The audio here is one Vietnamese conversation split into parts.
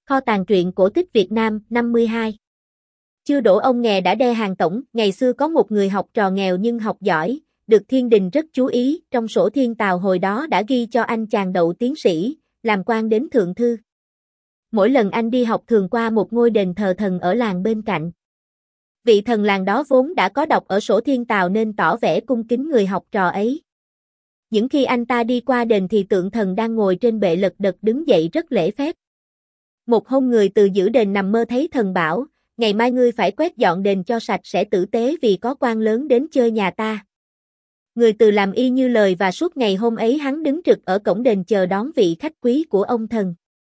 Kho tàng truyện cổ tích Việt Nam 52. Chưa đỗ ông nghè đã đe hàng tổng. Ngày xưa có một người học trò nghèo nhưng học giỏi, được thiên đình rất chú ý, trong sổ thiên tào hồi đó đã ghi cho anh chàng đậu tiến sĩ, làm quan đến thượng thư. Mỗi lần anh đi học thường qua một ngôi đền thờ thần ở làng bên cạnh. Vị thần làng đó vốn đã có đọc ở sổ thiên tào nên tỏ vẻ cung kính người học trò ấy. Những khi anh ta đi qua đền thì tượng thần đang ngồi trên bệ lật đật đứng dậy rất lễ phép. Một hôm người từ giữ đền nằm mơ thấy thần bảo, ngày mai ngươi phải quét dọn đền cho sạch sẽ tử tế vì có quan lớn đến chơi nhà ta. Người từ làm y như lời và suốt ngày hôm ấy hắn đứng trực ở cổng đền chờ đón vị khách quý của ông thần.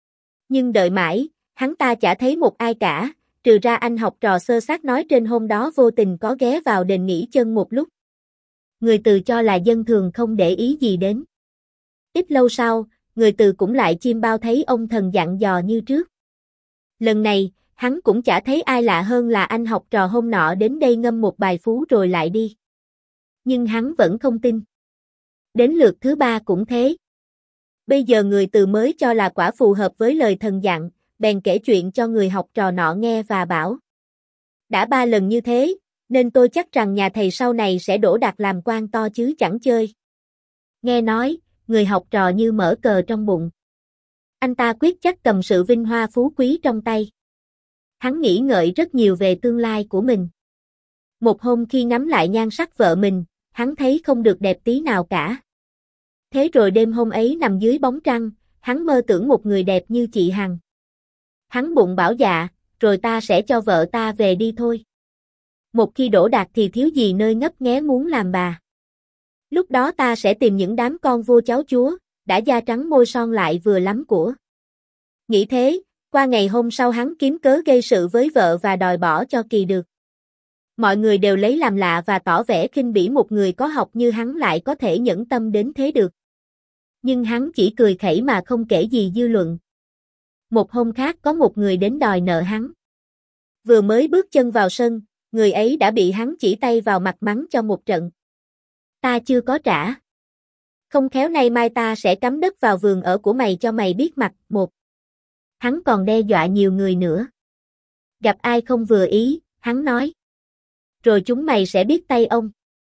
Nhưng đợi mãi, hắn ta chả thấy một ai cả, trừ ra anh học trò sơ xác nói trên hôm đó vô tình có ghé vào đền nghỉ chân một lúc. Người từ cho là dân thường không để ý gì đến. Ít lâu sau, người từ cũng lại chiêm bao thấy ông thần dặn dò như trước. Lần này, hắn cũng chả thấy ai lạ hơn là anh học trò hôm nọ đến đây ngâm một bài phú rồi lại đi. Nhưng hắn vẫn không tin. Đến lượt thứ ba cũng thế. Bây giờ người từ mới cho là quả phù hợp với lời thần dặn, bèn kể chuyện cho người học trò nọ nghe và bảo. Đã 3 lần như thế, nên tôi chắc rằng nhà thầy sau này sẽ đỗ đạt làm quan to chứ chẳng chơi. Nghe nói, người học trò như mở cờ trong bụng. Anh ta quyết chắc cầm sự vinh hoa phú quý trong tay. Hắn nghĩ ngợi rất nhiều về tương lai của mình. Một hôm khi ngắm lại nhan sắc vợ mình, hắn thấy không được đẹp tí nào cả. Thế rồi đêm hôm ấy nằm dưới bóng trăng, hắn mơ tưởng một người đẹp như chị Hằng. Hắn bụng bảo dạ, rồi ta sẽ cho vợ ta về đi thôi. Một khi đỗ đạt thì thiếu gì nơi ngấp nghé muốn làm bà. Lúc đó ta sẽ tìm những đám con vua cháu chúa, đã da trắng môi son lại vừa lắm của. Nghĩ thế, qua ngày hôm sau hắn kiếm cớ gây sự với vợ và đòi bỏ cho kỳ được. Mọi người đều lấy làm lạ và tỏ vẻ khinh bỉ một người có học như hắn lại có thể nhẫn tâm đến thế được. Nhưng hắn chỉ cười khẩy mà không kể gì dư luận. Một hôm khác có một người đến đòi nợ hắn. Vừa mới bước chân vào sân, người ấy đã bị hắn chỉ tay vào mặt mắng cho một trận. Ta chưa có trả. Không khéo nay mai ta sẽ cắm đất vào vườn ở của mày cho mày biết mặt. Một. Hắn còn đe dọa nhiều người nữa. Gặp ai không vừa ý, hắn nói. Rồi chúng mày sẽ biết tay ông.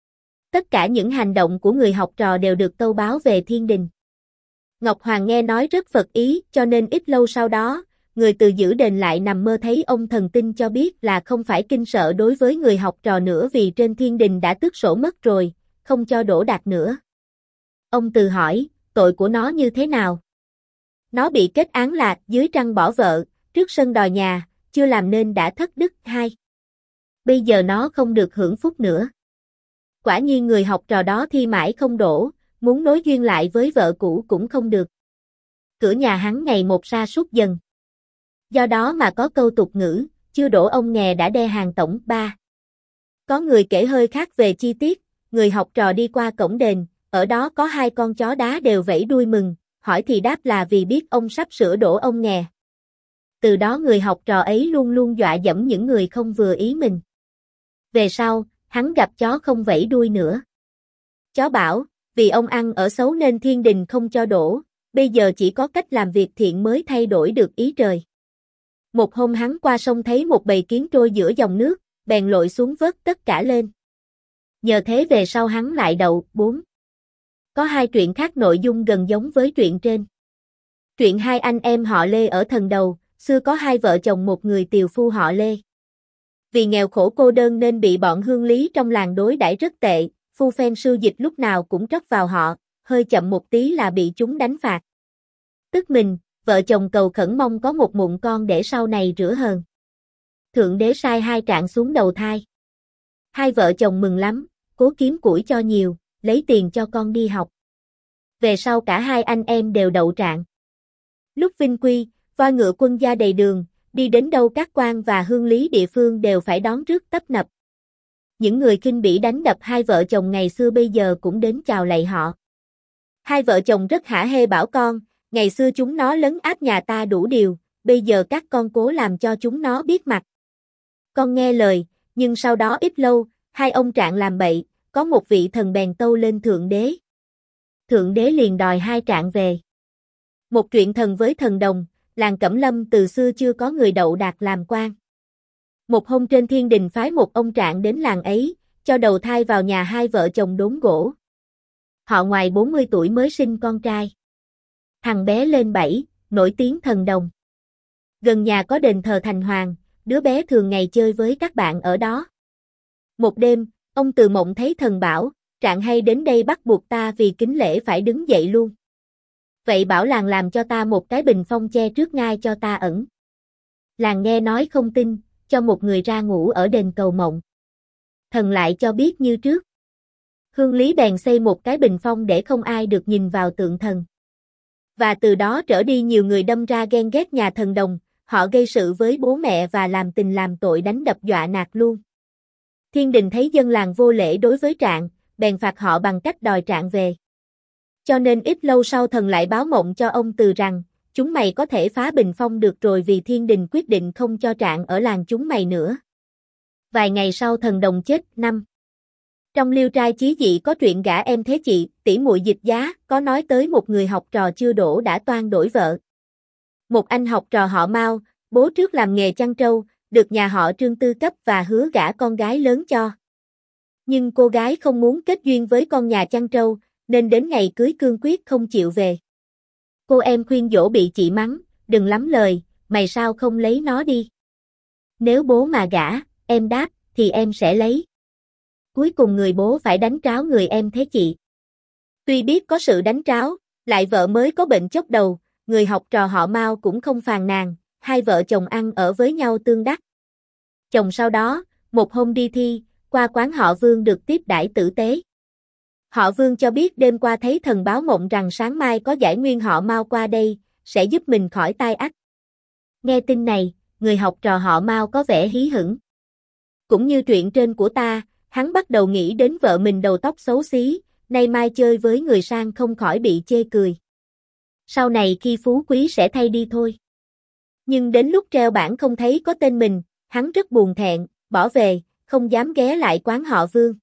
Tất cả những hành động của người học trò đều được tâu báo về thiên đình. Ngọc Hoàng nghe nói rất phật ý cho nên ít lâu sau đó, người từ giữ đền lại nằm mơ thấy ông thần tinh cho biết là không phải kinh sợ đối với người học trò nữa vì trên thiên đình đã tước sổ mất rồi, không cho đỗ đạt nữa. Ông từ hỏi, tội của nó như thế nào? Nó bị kết án là dưới trăng bỏ vợ, trước sân đòi nhà, chưa làm nên đã thất đức. 2. Bây giờ nó không được hưởng phúc nữa. Quả nhiên người học trò đó thi mãi không đỗ, muốn nối duyên lại với vợ cũ cũng không được. Cửa nhà hắn ngày một sa sút dần. Do đó mà có câu tục ngữ, chưa đỗ ông nghè đã đe hàng tổng. 3. Có người kể hơi khác về chi tiết, người học trò đi qua cổng đền, ở đó có 2 con chó đá đều vẫy đuôi mừng, hỏi thì đáp là vì biết ông sắp sửa đỗ ông nghè. Từ đó người học trò ấy luôn luôn dọa dẫm những người không vừa ý mình. Về sau, hắn gặp chó không vẫy đuôi nữa. Chó bảo, vì ông ăn ở xấu nên thiên đình không cho đỗ, bây giờ chỉ có cách làm việc thiện mới thay đổi được ý trời. Một hôm hắn qua sông thấy một bầy kiến trôi giữa dòng nước, bèn lội xuống vớt tất cả lên. Nhờ thế về sau hắn lại đậu. 4. Có 2 truyện khác nội dung gần giống với truyện trên. Truyện 2 anh em họ Lê ở Thần Đầu, xưa có 2 vợ chồng một người tiều phu họ Lê. Vì nghèo khổ cô đơn nên bị bọn hương lý trong làng đối đãi rất tệ, phu phen sưu dịch lúc nào cũng trót vào họ, hơi chậm một tí là bị chúng đánh phạt. Tức mình, vợ chồng cầu khẩn mong có một mụn con để sau này rửa hờn. Thượng đế sai 2 trạng xuống đầu thai. 2 vợ chồng mừng lắm, cố kiếm củi cho nhiều, lấy tiền cho con đi học. Về sau cả 2 anh em đều đậu trạng. Lúc vinh quy, voi ngựa quân gia đầy đường, đi đến đâu các quan và hương lý địa phương đều phải đón rước tấp nập. Những người khinh bỉ đánh đập 2 vợ chồng ngày xưa bây giờ cũng đến chào lạy họ. 2 vợ chồng rất hả hê bảo con, ngày xưa chúng nó lấn áp nhà ta đủ điều, bây giờ các con cố làm cho chúng nó biết mặt. Con nghe lời, nhưng sau đó ít lâu, 2 ông trạng làm bậy, có một vị thần bèn tâu lên thượng đế. Thượng đế liền đòi 2 trạng về. Một chuyện thần với thần đồng, làng Cẩm Lâm từ xưa chưa có người đậu đạt làm quan. Một hôm trên thiên đình phái một ông trạng đến làng ấy, cho đầu thai vào nhà hai vợ chồng đốn gỗ. Họ ngoài 40 tuổi mới sinh con trai. Thằng bé lên 7, nổi tiếng thần đồng. Gần nhà có đền thờ Thành Hoàng, đứa bé thường ngày chơi với các bạn ở đó. Một đêm, ông từ mộng thấy thần bảo, trạng hay đến đây bắt buộc ta vì kính lễ phải đứng dậy luôn. Vậy bảo làng làm cho ta một cái bình phong che trước ngai cho ta ẩn. Làng nghe nói không tin, cho một người ra ngủ ở đền cầu mộng. Thần lại cho biết như trước. Hương Lý bèn xây một cái bình phong để không ai được nhìn vào tượng thần. Và từ đó trở đi nhiều người đâm ra ghen ghét nhà thần đồng, họ gây sự với bố mẹ và làm tình làm tội đánh đập dọa nạt luôn. Thiên đình thấy dân làng vô lễ đối với Trạng, bèn phạt họ bằng cách đòi Trạng về. Cho nên ít lâu sau thần lại báo mộng cho ông Từ rằng, chúng mày có thể phá bình phong được rồi vì thiên đình quyết định không cho Trạng ở làng chúng mày nữa. Vài ngày sau thần đồng chết. Năm. Trong Liêu Trai Chí Dị có truyện Gả Em Thế Chị, tỷ muội Dịch Giá, có nói tới một người học trò chưa đỗ đã toan đổi vợ. Một anh học trò họ Mao, bố trước làm nghề chăn trâu, được nhà họ Trương tư cấp và hứa gả con gái lớn cho. Nhưng cô gái không muốn kết duyên với con nhà chăn trâu, nên đến ngày cưới cương quyết không chịu về. Cô em khuyên dỗ bị chị mắng, đừng lắm lời, mày sao không lấy nó đi. Nếu bố mà gả, em đáp, thì em sẽ lấy. Cuối cùng người bố phải đánh tráo người em thế chị. Tuy biết có sự đánh tráo, lại vợ mới có bệnh chốc đầu, người học trò họ Mao cũng không phàn nàn, hai vợ chồng ăn ở với nhau tương đắc. Chồng sau đó, một hôm đi thi, qua quán họ Vương được tiếp đãi tử tế. Họ Vương cho biết đêm qua thấy thần báo mộng rằng sáng mai có giải nguyên họ Mao qua đây, sẽ giúp mình khỏi tai ách. Nghe tin này, người học trò họ Mao có vẻ hí hửng. Cũng như truyện trên của ta, hắn bắt đầu nghĩ đến vợ mình đầu tóc xấu xí, nay mai chơi với người sang không khỏi bị chê cười. Sau này khi phú quý sẽ thay đi thôi. Nhưng đến lúc treo bảng không thấy có tên mình, hắn rất buồn thẹn, bỏ về, không dám ghé lại quán họ Vương.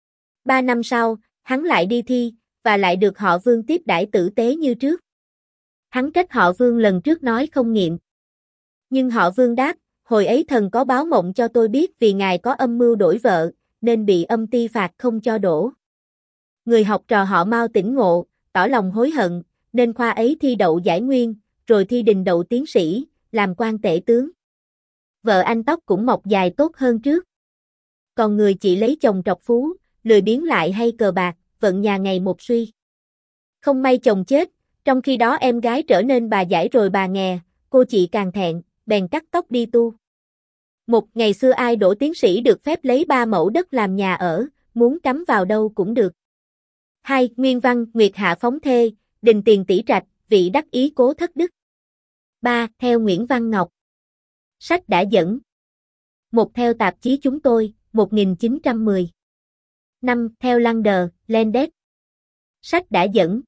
3 năm sau, hắn lại đi thi, và lại được họ Vương tiếp đãi tử tế như trước. Hắn trách họ Vương lần trước nói không nghiệm. Nhưng họ Vương đáp, hồi ấy thần có báo mộng cho tôi biết vì ngài có âm mưu đổi vợ, nên bị âm ty phạt không cho đổ. Người học trò họ Mao tỉnh ngộ, tỏ lòng hối hận, nên khoa ấy thi đậu giải nguyên, rồi thi đình đậu tiến sĩ, làm quan tể tướng. Vợ anh tóc cũng mọc dài tốt hơn trước. Còn người chị lấy chồng trọc phú, lười biếng lại hay cờ bạc, vận nhà ngày một suy. Không may chồng chết, trong khi đó em gái trở nên bà dải rồi bà nghè, cô chị càng thẹn, bèn cắt tóc đi tu. Một ngày xưa ai đỗ tiến sĩ được phép lấy 3 mẫu đất làm nhà ở, muốn cắm vào đâu cũng được. 2. Nguyên văn, Nguyệt Hạ phóng thê, đình tiền tỷ trạch, vị đắc ý cố thất đức. 3. Theo Nguyễn Văn Ngọc. Sách đã dẫn. 1. Theo tạp chí Chúng Tôi, 1910. 5. Theo Lander, Landes. Sách đã dẫn.